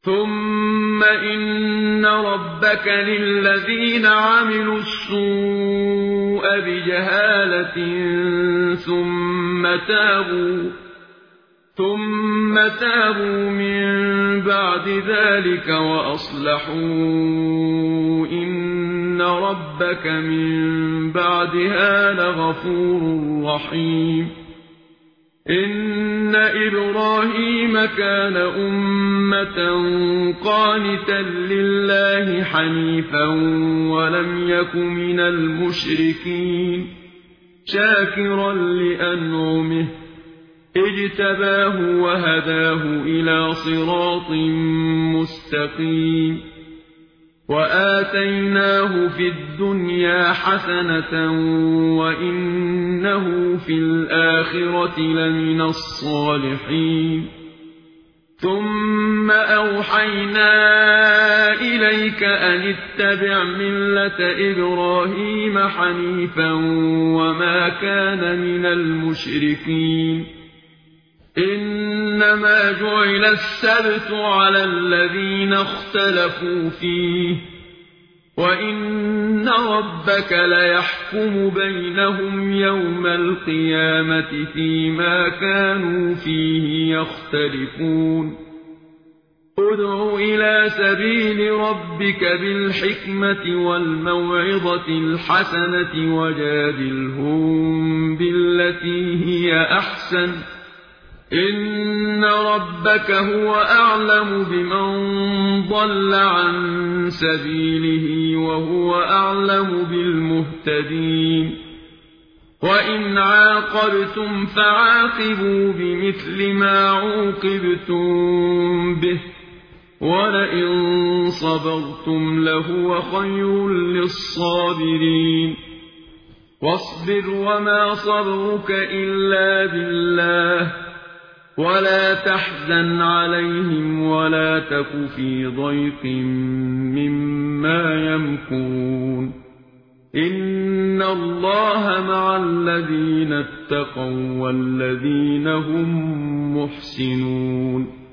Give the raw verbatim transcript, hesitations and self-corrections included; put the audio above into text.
ثم إن ربك للذين عملوا السوء بجهالة ثم تابوا ثم تابوا من بعد ذلك وأصلحوا إن ربك من بعدها لغفور رحيم إن إبراهيم كان أمة قانتا لله حنيفا ولم يك من المشركين شاكرا لأنعمه اجتباه وهداه إلى صراط مستقيم وآتيناه في الدنيا حسنة وإنه في الآخرة لمن الصالحين ثم أوحينا إليك أن اتبع ملة إبراهيم حنيفا وما كان من المشركين إنما جعل السبت على الذين اختلفوا فيه وإن ربك ليحكم بينهم يوم القيامة فيما كانوا فيه يختلفون ادع إلى سبيل ربك بالحكمة والموعظة الحسنة وجادلهم بالتي هي أحسن إن ربك هو أعلم بمن ضل عن سبيله وهو أعلم بالمهتدين وإن عاقبتم فعاقبوا بمثل ما عوقبتم به ولئن صبرتم لهو خير للصابرين واصبر وما صبرك إلا بالله ولا تحزن عليهم ولا تك في ضيق مما يمكرون إن الله مع الذين اتقوا والذين هم محسنون